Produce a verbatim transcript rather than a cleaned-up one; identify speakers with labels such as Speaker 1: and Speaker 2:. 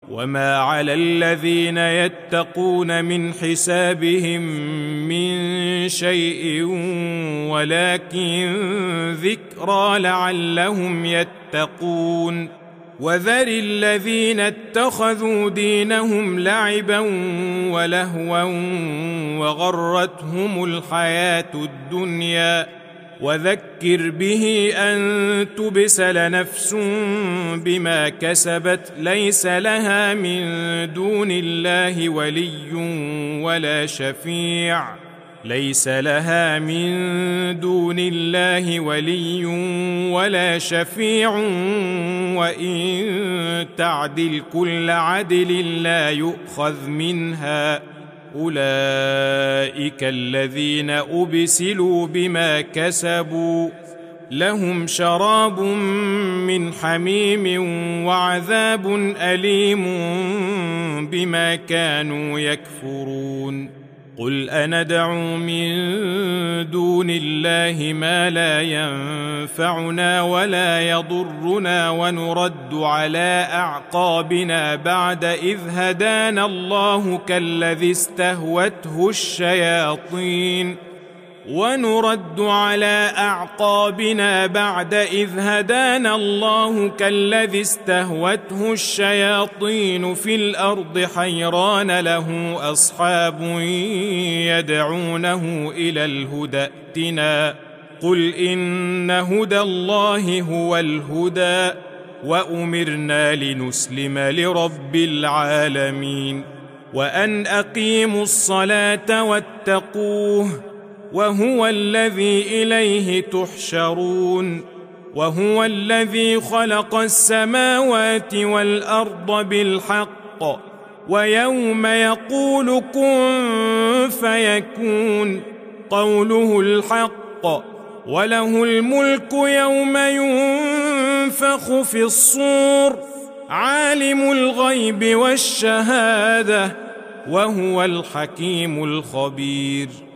Speaker 1: وما على الذين يتقون من حسابهم من شيء ولكن ذكرى لعلهم يتقون وذر الذين اتخذوا دينهم لعبا ولهوا وغرتهم الحياة الدنيا وذكر به أن تبسل نفس بما كسبت ليس لها من دون الله ولي ولا شفيع ليس لها من دون الله ولي ولا شفيع وإن تعدل كل عدل لا يؤخذ منها أولئك الذين أبسلوا بما كسبوا لهم شراب من حميم وعذاب أليم بما كانوا يكفرون قل أندعو من دون الله ما لا ينفعنا ولا يضرنا ونرد على أعقابنا بعد إذ هدانا الله كالذي استهوته الشياطين ونرد على أعقابنا بعد إذ هدانا الله كالذي استهوته الشياطين في الأرض حيران له أصحاب يدعونه إلى الهدى ائتنا قل إن هدى الله هو الهدى وأمرنا لنسلم لرب العالمين وأن أقيموا الصلاة واتقوه وهو الذي إليه تحشرون وهو الذي خلق السماوات والأرض بالحق ويوم يقول كن فيكون قوله الحق وله الملك يوم ينفخ في الصور عالم الغيب والشهادة وهو الحكيم الخبير.